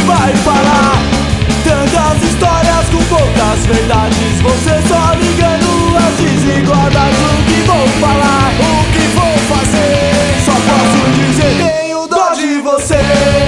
vai falar tantas histórias com poucas verdades. Você só ligando as desigualdades. O que vou falar, o que vou fazer? Só posso dizer, tenho dó de você.